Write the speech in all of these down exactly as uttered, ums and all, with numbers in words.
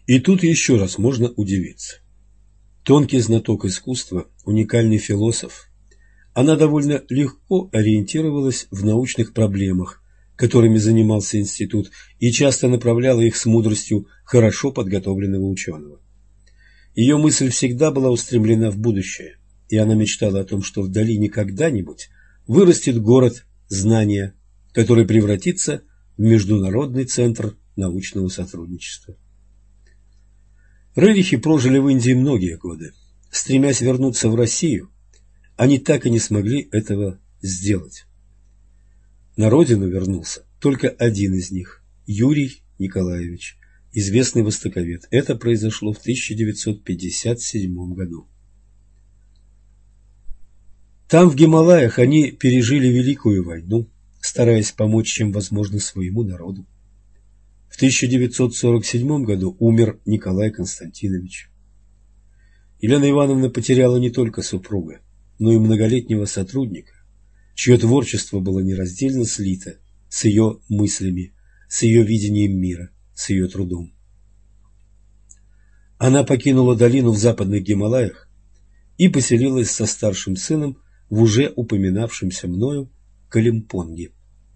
И тут еще раз можно удивиться. Тонкий знаток искусства, уникальный философ, она довольно легко ориентировалась в научных проблемах, которыми занимался институт, и часто направляла их с мудростью хорошо подготовленного ученого. Ее мысль всегда была устремлена в будущее, и она мечтала о том, что в долине когда-нибудь вырастет город знания, который превратится в международный центр научного сотрудничества. Рерихи прожили в Индии многие годы. Стремясь вернуться в Россию, они так и не смогли этого сделать. На родину вернулся только один из них – Юрий Николаевич, известный востоковед. Это произошло в тысяча девятьсот пятьдесят седьмом году. Там, в Гималаях, они пережили Великую войну, стараясь помочь, чем возможно, своему народу. В тысяча девятьсот сорок седьмом году умер Николай Константинович. Елена Ивановна потеряла не только супруга, но и многолетнего сотрудника, чье творчество было нераздельно слито с ее мыслями, с ее видением мира, с ее трудом. Она покинула долину в западных Гималаях и поселилась со старшим сыном в уже упоминавшемся мною Калимпонге.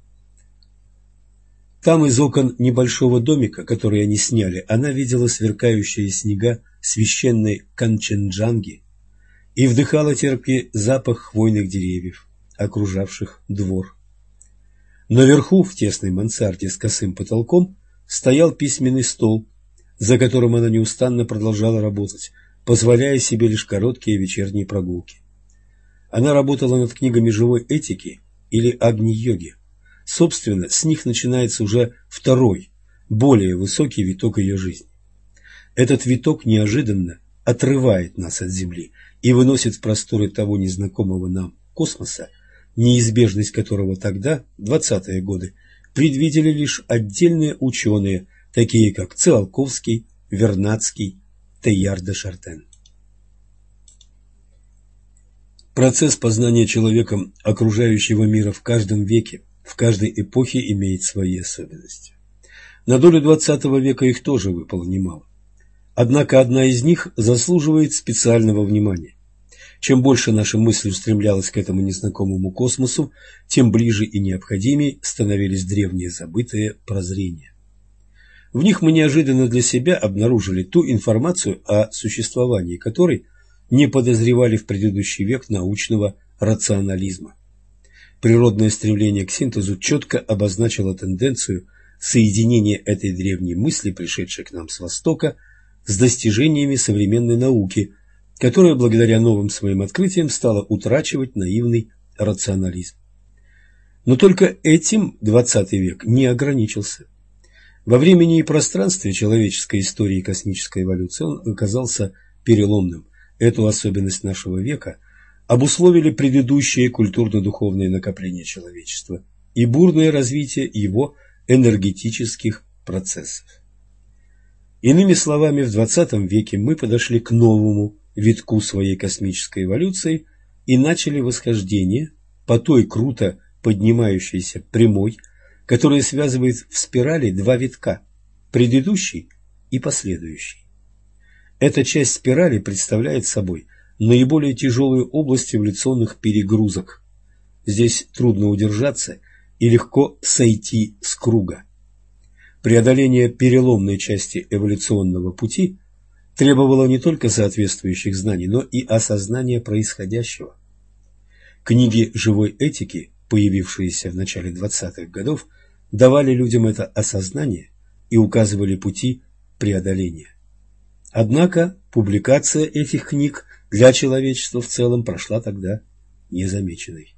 Там из окон небольшого домика, который они сняли, она видела сверкающие снега священной Канченджанги и вдыхала терпкий запах хвойных деревьев, окружавших двор. Наверху, в тесной мансарде с косым потолком, стоял письменный стол, за которым она неустанно продолжала работать, позволяя себе лишь короткие вечерние прогулки. Она работала над книгами живой этики или агни-йоги. Собственно, с них начинается уже второй, более высокий виток ее жизни. Этот виток неожиданно отрывает нас от Земли и выносит в просторы того незнакомого нам космоса, неизбежность которого тогда, в двадцатые годы, предвидели лишь отдельные ученые, такие как Циолковский, Вернадский, Тейяр-де-Шартен. Процесс познания человеком окружающего мира в каждом веке, в каждой эпохе имеет свои особенности. На долю двадцатого века их тоже выпало немало. Однако одна из них заслуживает специального внимания. Чем больше наша мысль устремлялась к этому незнакомому космосу, тем ближе и необходимее становились древние забытые прозрения. В них мы неожиданно для себя обнаружили ту информацию, о существовании которой не подозревали в предыдущий век научного рационализма. Природное стремление к синтезу четко обозначило тенденцию соединения этой древней мысли, пришедшей к нам с Востока, с достижениями современной науки, которая благодаря новым своим открытиям стала утрачивать наивный рационализм. Но только этим двадцатый век не ограничился. Во времени и пространстве человеческой истории и космической эволюции он оказался переломным. Эту особенность нашего века обусловили предыдущие культурно-духовные накопления человечества и бурное развитие его энергетических процессов. Иными словами, в двадцатом веке мы подошли к новому витку своей космической эволюции и начали восхождение по той круто поднимающейся прямой, которая связывает в спирали два витка – предыдущий и последующий. Эта часть спирали представляет собой наиболее тяжелую область эволюционных перегрузок. Здесь трудно удержаться и легко сойти с круга. Преодоление переломной части эволюционного пути требовало не только соответствующих знаний, но и осознания происходящего. Книги живой этики, появившиеся в начале двадцатых годов, давали людям это осознание и указывали пути преодоления. Однако публикация этих книг для человечества в целом прошла тогда незамеченной.